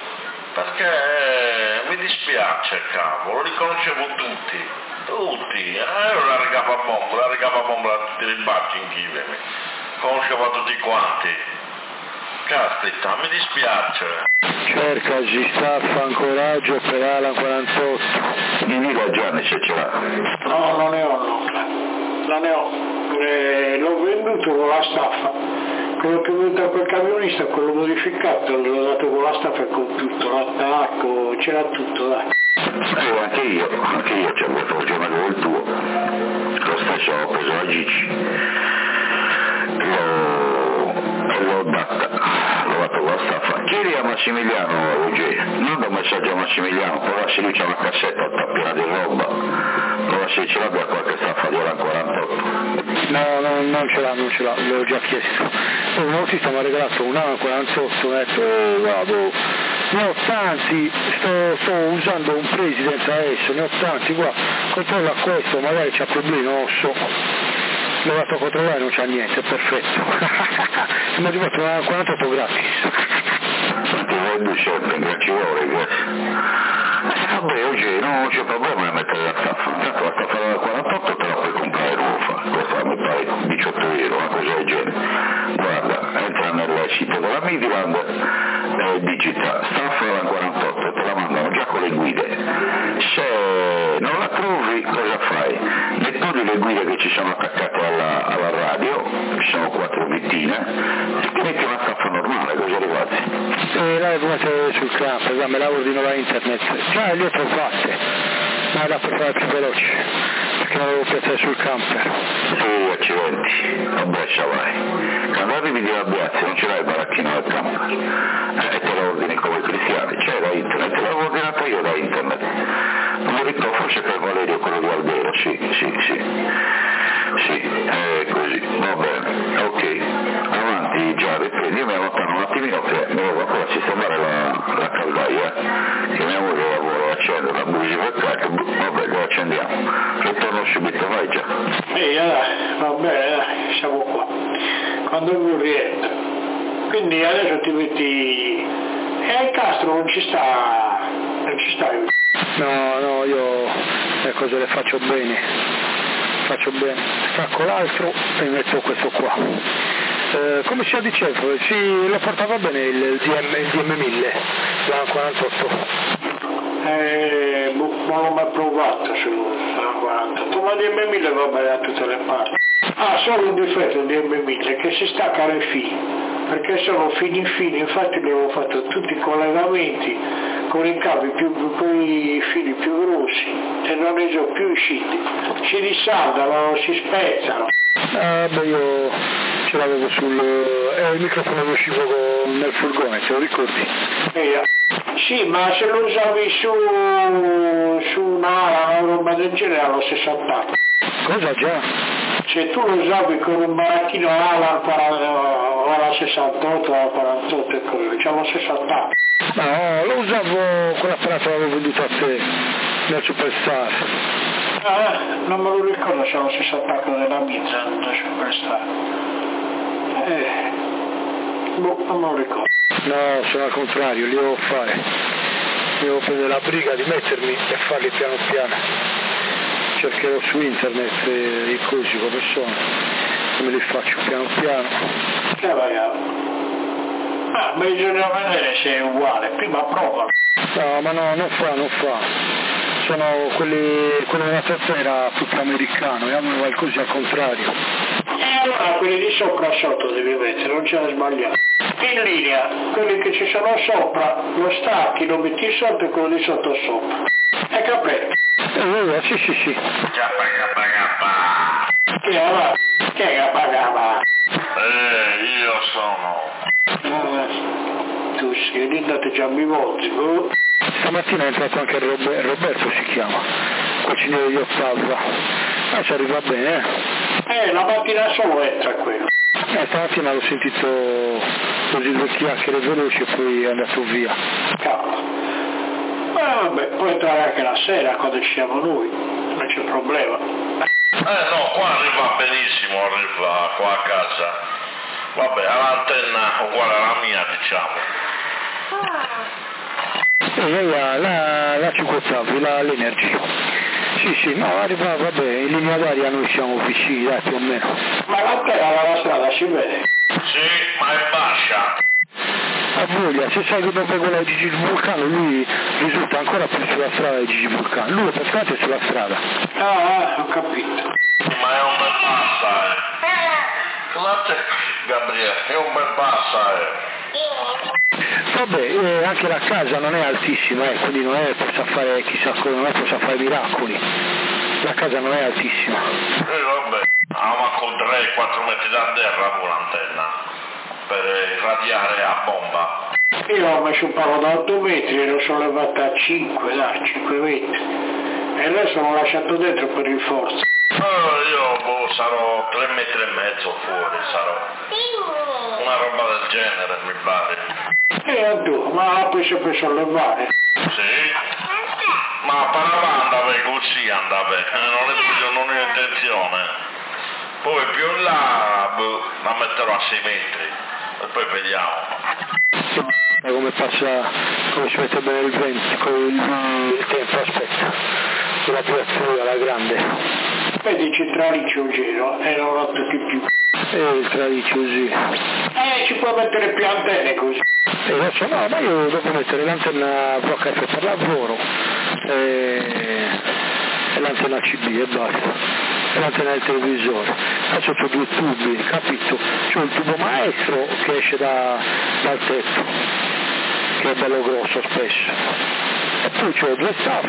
perché mi dispiace, cavolo, li conoscevo tutti, tutti, eh, io la regava a bomba, la regava a bomba a tutti i bacci in Chive, conoscevo tutti quanti. Caspita, mi dispiace. Cercaci, staffa, ancoraggio per Alan quarantotto. Dimmi da Gianni se ce l'ha. No, non ne ho, no. Non ne ho. Eh, l'ho venduto con la staffa. Quello che è venuto a quel camionista, quello modificato, l'ho dato con la staffa e con tutto, l'attacco, c'era tutto, dai. Eh, anche io, anche io ci avevo fatto il giorno del tuo. Lo stesso ho preso la Gigi. L'ho, l'ho data, l'ho dato con la staffa. Chiedi a Massimiliano, Ruggeri, manda un messaggio a Massimiliano, prova se lui c'ha una cassetta piena di roba, prova se ce l'abbia qualche staffa di Alan quarantotto. No, no, non ce l'ha, non ce l'ha, l'ho già chiesto. Poi un autista mi ha regalato un Alan quarantotto, mi ha detto, oh, guarda, ne ho tanti, sto, sto usando un Presidente adesso, ne ho tanti, guarda, controlla questo, magari c'ha problemi, non lo so. L'ho dato a controllare, non c'ha niente, è perfetto. Mi ha arrivato un Alan quarantotto gratis. Senti, vedo sempre, che ci vuole, eh, vabbè, oggi non c'è problema di mettere la staffa, tanto la staffa della quarantotto te la puoi comprare nuova, costa mi pare diciotto euro, una cosa del genere. Guarda, entra nel sito della Midland, eh, digita staffa della quarantotto, te la mandano già con le guide. Se non la trovi, cosa fai? Metti le guide che ci sono attaccate alla, alla radio, ci sono quattro vittine, e ti metti una staffa normale, così arrivati. E la devo mettere sul camper, me la ordino da internet. Già le ho fatte, ma la per fare più veloce, perché la devo piazzare sul camper. Sì, accidenti, a Brescia vai. Quando arrivi di Abbiazzi non ce l'hai il baracchino del camper, eh, e te la ordini come cristiani, c'è da internet, l'avevo ordinata io da internet. Non mi ricordo, forse per Valerio, quello di Albero, sì, sì, sì. Sì, è così, va bene, ok. Avanti, già, riprendi, io mi allontano un attimino che mi devo ancora sistemare la, la caldaia, che mia moglie lavora, accende la bugia per cacchio, vabbè, lo accendiamo. Ritorno subito, vai già. Ehi, dai, va bene, dai, siamo qua. Quando vuoi rientro. Quindi adesso ti metti... E il Castro non ci sta... non ci stai. No, no, io le cose le faccio bene, faccio bene, stacco l'altro e metto questo qua. Eh, come si dicevo, sì, lo portava bene il D M, il D M mille, la quarantotto. Eh, non l'ho mai provato sulla quarantotto, ma il D M mille va bene da tutte le parti. Ah, solo un difetto il D M mille, che si stacca le fili, perché sono fini fini, infatti avevo fatto tutti i collegamenti con i cavi più, con i fili più grossi e non ne sono più usciti, si risaldano, si spezzano. Ah, beh, io ce l'avevo sul... eh, il microfono lo uscivo nel furgone, te lo ricordi? Eh, sì, ma se lo usavi su, su una roba del genere allo sessanta. Cosa già? Se tu lo usavi con un baracchino ala alla sessantotto, alla quarantotto e così, diciamo sessanta. No, lo usavo con l'apparato che avevo venduto a te, nel Superstar. Ah, non me lo ricordo se lo sessantotto della Mizza, da Superstar. Eh, boh, non me lo ricordo. No, sono al contrario, li devo fare. Devo prendere la briga di mettermi e farli piano piano. Cercherò su internet eh, i cosi come sono, e me li faccio piano piano. Che vai a... Ah, bisogna vedere se è uguale, prima prova. No, ma no, non fa, non fa. Sono quelli, quello della terza era tutto americano, e hanno qualcosa al contrario. E allora quelli di sopra sotto devi mettere, non c'è da sbagliare. In linea, quelli che ci sono sopra, lo stacchi, lo metti sotto e quello di sotto sopra. Hai capito? Eh, sì, sì, sì. Gappa, gappa, gappa. Che va? Che gappa, gappa? Eh, io sono. Eh, Titus, che lì andate già mi volti, oh. Stamattina è entrato anche Roberto, Roberto si chiama, quel signore di Ottava. Ma ci arriva bene, eh? Eh, la mattina solo entra quello. Eh, stamattina l'ho sentito così due chiacchiere veloci e poi è andato via. Cavolo. Ma vabbè, può entrare anche la sera quando ci siamo noi, non c'è problema. Eh no, qua arriva benissimo, arriva qua a casa. Vabbè, ha l'antenna uguale alla mia, diciamo. E lei ha la, la cinquanta ottavi, la, l'Energy. Sì, sì, no, arriva, vabbè, in linea d'aria noi siamo vicini, dai, più o meno. Ma l'antenna dalla strada si vede? Sì, ma è bascia. A voglia, se sai che dopo quella di Gigi Vulcano lui risulta ancora più sulla strada di Gigi Vulcano, lui è praticamente sulla strada. Ah, ho capito. Ma è un bel bassa, eh. Scusate, Gabriele, è un bel bassa, eh. Vabbè, eh, anche la casa non è altissima, eh, quindi non è possa fare chissà cosa, non è possa fare miracoli. La casa non è altissima. E vabbè, ah, ma con tre quattro metri da terra con l'antenna per irradiare a bomba. Io ho messo un palo da otto metri e l'ho sollevata a cinque, dai, cinque metri. E adesso l'ho lasciato dentro per il forza. Oh, io boh, sarò tre metri e mezzo fuori, sarò. Una roba del genere, mi pare. E tu, ma la puoi sempre sollevare. Sì? Ma paravandave così andava, non è più, non è intenzione. Poi più in là, boh, la metterò a sei metri. E poi vediamo. Come passa, come si mette bene il vento, con il, il tempo, aspetta, sulla piazza alla grande. Vedi c'è il traliccio giro e non lo tocchi più. E il traliccio sì. Eh, ci puoi mettere più antenne così. E adesso no, ma io devo mettere l'antenna Pro H F per lavoro e, e l'antenna C B e basta. E l'antenna del televisore. Adesso ho due tubi, capito? C'ho il tubo maestro che esce da, dal tetto, che è bello grosso spesso. E poi c'ho due staffe